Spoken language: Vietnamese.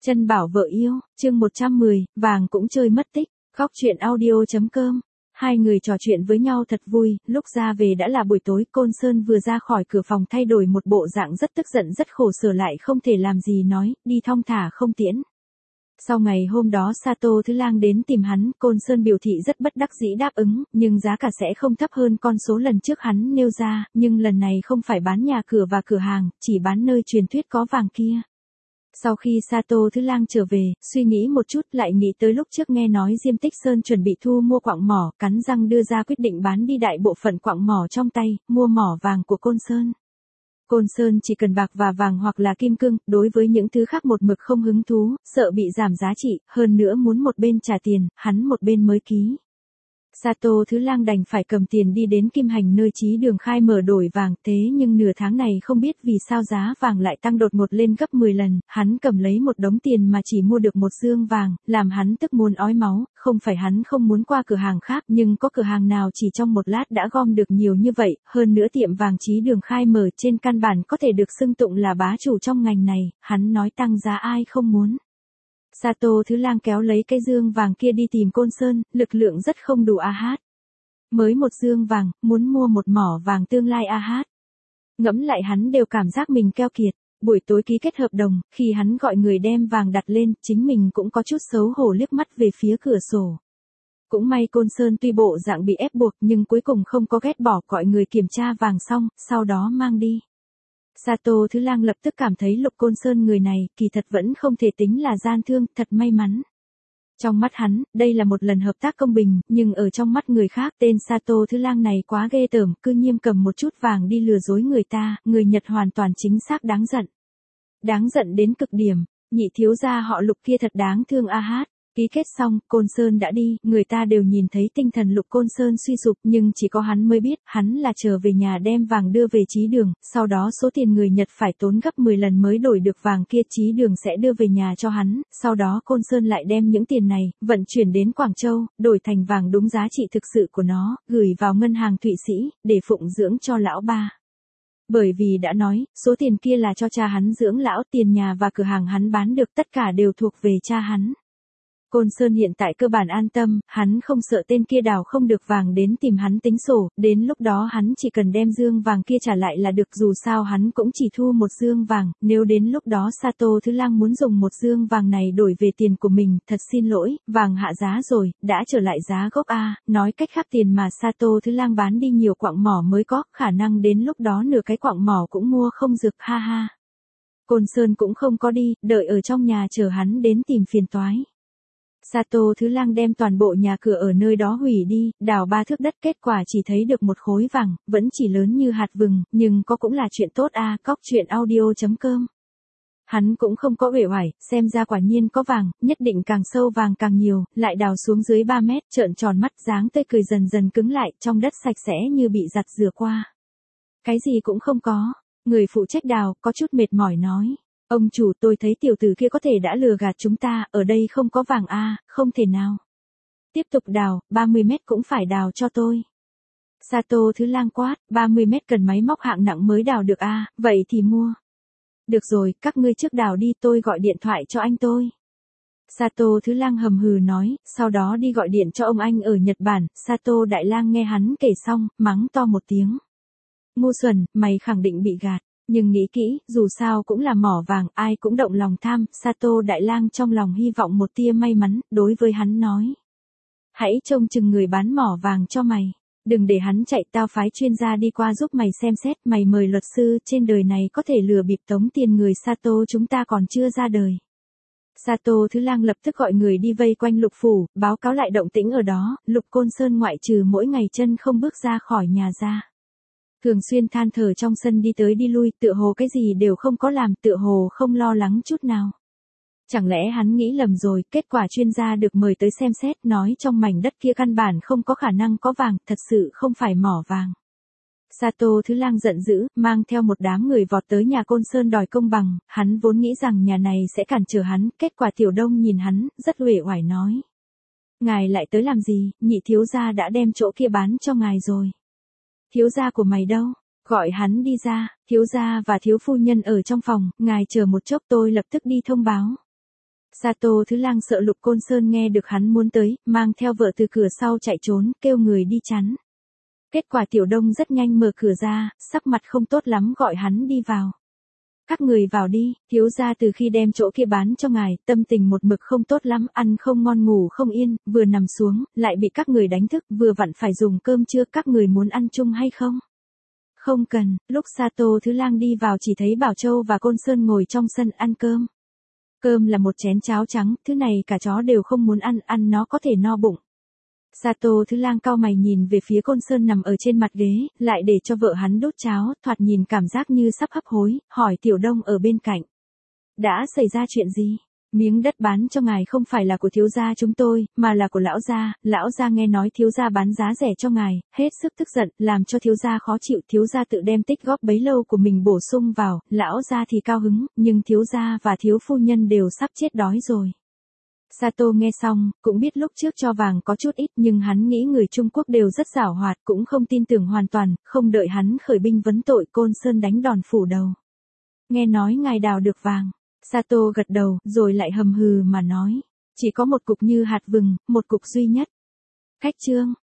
Chân bảo vợ yêu, chương 110, vàng cũng chơi mất tích, góc chuyện audio.com. Hai người trò chuyện với nhau thật vui, lúc ra về đã là buổi tối, Côn Sơn vừa ra khỏi cửa phòng thay đổi một bộ dạng rất tức giận rất khổ sở lại không thể làm gì nói, đi thong thả không tiễn. Sau ngày hôm đó Sato Thứ Lang đến tìm hắn, Côn Sơn biểu thị rất bất đắc dĩ đáp ứng, nhưng giá cả sẽ không thấp hơn con số lần trước hắn nêu ra, nhưng lần này không phải bán nhà cửa và cửa hàng, chỉ bán nơi truyền thuyết có vàng kia. Sau khi Sato Thứ Lang trở về, suy nghĩ một chút lại nghĩ tới lúc trước nghe nói Diêm Tích Sơn chuẩn bị thu mua quặng mỏ, cắn răng đưa ra quyết định bán đi đại bộ phận quặng mỏ trong tay, mua mỏ vàng của Côn Sơn. Côn Sơn chỉ cần bạc và vàng hoặc là kim cương, đối với những thứ khác một mực không hứng thú, sợ bị giảm giá trị, hơn nữa muốn một bên trả tiền, hắn một bên mới ký. Sato Thứ Lang đành phải cầm tiền đi đến Kim Hành nơi Chí Đường khai mở đổi vàng, thế nhưng nửa tháng này không biết vì sao giá vàng lại tăng đột ngột lên gấp 10 lần, hắn cầm lấy một đống tiền mà chỉ mua được một dương vàng, làm hắn tức muốn ói máu, không phải hắn không muốn qua cửa hàng khác nhưng có cửa hàng nào chỉ trong một lát đã gom được nhiều như vậy, hơn nữa tiệm vàng Chí Đường khai mở trên căn bản có thể được xưng tụng là bá chủ trong ngành này, hắn nói tăng giá ai không muốn. Sato Thứ Lang kéo lấy cái dương vàng kia đi tìm Côn Sơn, lực lượng rất không đủ a hát. Mới một dương vàng, muốn mua một mỏ vàng tương lai a hát. Ngẫm lại hắn đều cảm giác mình keo kiệt, buổi tối ký kết hợp đồng, khi hắn gọi người đem vàng đặt lên, chính mình cũng có chút xấu hổ liếc mắt về phía cửa sổ. Cũng may Côn Sơn tuy bộ dạng bị ép buộc nhưng cuối cùng không có ghét bỏ, gọi người kiểm tra vàng xong, sau đó mang đi. Sato Thứ Lang lập tức cảm thấy Lục Côn Sơn người này, kỳ thật vẫn không thể tính là gian thương, thật may mắn. Trong mắt hắn, đây là một lần hợp tác công bình, nhưng ở trong mắt người khác tên Sato Thứ Lang này quá ghê tởm, cư nhiên cầm một chút vàng đi lừa dối người ta, người Nhật hoàn toàn chính xác đáng giận. Đáng giận đến cực điểm, nhị thiếu gia họ Lục kia thật đáng thương a hát. Ký kết xong, Côn Sơn đã đi, người ta đều nhìn thấy tinh thần Lục Côn Sơn suy sụp nhưng chỉ có hắn mới biết, hắn là trở về nhà đem vàng đưa về Chí Đường, sau đó số tiền người Nhật phải tốn gấp 10 lần mới đổi được vàng kia, Chí Đường sẽ đưa về nhà cho hắn, sau đó Côn Sơn lại đem những tiền này, vận chuyển đến Quảng Châu, đổi thành vàng đúng giá trị thực sự của nó, gửi vào ngân hàng Thụy Sĩ, để phụng dưỡng cho lão ba. Bởi vì đã nói, số tiền kia là cho cha hắn dưỡng lão, tiền nhà và cửa hàng hắn bán được tất cả đều thuộc về cha hắn. Côn Sơn hiện tại cơ bản an tâm, hắn không sợ tên kia đào không được vàng đến tìm hắn tính sổ, đến lúc đó hắn chỉ cần đem dương vàng kia trả lại là được, dù sao hắn cũng chỉ thu một dương vàng, nếu đến lúc đó Sato Thứ Lang muốn dùng một dương vàng này đổi về tiền của mình, thật xin lỗi, vàng hạ giá rồi, đã trở lại giá gốc a, nói cách khác tiền mà Sato Thứ Lang bán đi nhiều quặng mỏ mới có, khả năng đến lúc đó nửa cái quặng mỏ cũng mua không được, ha ha. Côn Sơn cũng không có đi, đợi ở trong nhà chờ hắn đến tìm phiền toái. Sato Thứ Lang đem toàn bộ nhà cửa ở nơi đó hủy đi, đào 3 thước đất, kết quả chỉ thấy được một khối vàng, vẫn chỉ lớn như hạt vừng, nhưng có cũng là chuyện tốt a, góc chuyện audio.com. Hắn cũng không có uể oải, xem ra quả nhiên có vàng, nhất định càng sâu vàng càng nhiều, lại đào xuống dưới 3 mét, trợn tròn mắt, dáng tươi cười dần dần cứng lại, trong đất sạch sẽ như bị giặt rửa qua. Cái gì cũng không có, người phụ trách đào, có chút mệt mỏi nói. Ông chủ, tôi thấy tiểu tử kia có thể đã lừa gạt chúng ta, ở đây không có vàng a, không thể nào. Tiếp tục đào, 30 mét cũng phải đào cho tôi. Sato Thứ Lang quát, 30 mét cần máy móc hạng nặng mới đào được a, vậy thì mua. Được rồi, các ngươi trước đào đi, tôi gọi điện thoại cho anh tôi. Sato Thứ Lang hầm hừ nói, sau đó đi gọi điện cho ông anh ở Nhật Bản, Sato Đại Lang nghe hắn kể xong, mắng to một tiếng. Ngu xuẩn, mày khẳng định bị gạt. Nhưng nghĩ kỹ, dù sao cũng là mỏ vàng, ai cũng động lòng tham, Sato Đại Lang trong lòng hy vọng một tia may mắn, đối với hắn nói. Hãy trông chừng người bán mỏ vàng cho mày. Đừng để hắn chạy, tao phái chuyên gia đi qua giúp mày xem xét, mày mời luật sư, trên đời này có thể lừa bịp tống tiền người Sato chúng ta còn chưa ra đời. Sato Thứ Lang lập tức gọi người đi vây quanh Lục phủ, báo cáo lại động tĩnh ở đó, Lục Côn Sơn ngoại trừ mỗi ngày chân không bước ra khỏi nhà ra. Thường xuyên than thở trong sân đi tới đi lui, tựa hồ cái gì đều không có làm, tựa hồ không lo lắng chút nào. Chẳng lẽ hắn nghĩ lầm rồi, kết quả chuyên gia được mời tới xem xét, nói trong mảnh đất kia căn bản không có khả năng có vàng, thật sự không phải mỏ vàng. Sato Thứ Lang giận dữ, mang theo một đám người vọt tới nhà Côn Sơn đòi công bằng, hắn vốn nghĩ rằng nhà này sẽ cản trở hắn, kết quả Tiểu Đông nhìn hắn, rất uể oải nói. Ngài lại tới làm gì, nhị thiếu gia đã đem chỗ kia bán cho ngài rồi. Thiếu gia của mày đâu? Gọi hắn đi ra, thiếu gia và thiếu phu nhân ở trong phòng, ngài chờ một chốc tôi lập tức đi thông báo. Sato Thứ Lang sợ Lục Côn Sơn nghe được hắn muốn tới, mang theo vợ từ cửa sau chạy trốn, kêu người đi chắn. Kết quả Tiểu Đông rất nhanh mở cửa ra, sắc mặt không tốt lắm gọi hắn đi vào. Các người vào đi, thiếu gia từ khi đem chỗ kia bán cho ngài, tâm tình một mực không tốt lắm, ăn không ngon ngủ không yên, vừa nằm xuống, lại bị các người đánh thức, vừa vặn phải dùng cơm trưa, các người muốn ăn chung hay không? Không cần, lúc Sato Thứ Lang đi vào chỉ thấy Bảo Châu và Côn Sơn ngồi trong sân ăn cơm. Cơm là một chén cháo trắng, thứ này cả chó đều không muốn ăn, ăn nó có thể no bụng. Sato Thứ Lang cau mày nhìn về phía Côn Sơn nằm ở trên mặt ghế, lại để cho vợ hắn đút cháo, thoạt nhìn cảm giác như sắp hấp hối, hỏi Tiểu Đông ở bên cạnh. Đã xảy ra chuyện gì? Miếng đất bán cho ngài không phải là của thiếu gia chúng tôi, mà là của lão gia nghe nói thiếu gia bán giá rẻ cho ngài, hết sức tức giận, làm cho thiếu gia khó chịu, thiếu gia tự đem tích góp bấy lâu của mình bổ sung vào, lão gia thì cao hứng, nhưng thiếu gia và thiếu phu nhân đều sắp chết đói rồi. Sato nghe xong, cũng biết lúc trước cho vàng có chút ít nhưng hắn nghĩ người Trung Quốc đều rất giảo hoạt, cũng không tin tưởng hoàn toàn, không đợi hắn khởi binh vấn tội Côn Sơn đánh đòn phủ đầu. Nghe nói ngài đào được vàng. Sato gật đầu, rồi lại hầm hừ mà nói. Chỉ có một cục như hạt vừng, một cục duy nhất. Cách chương.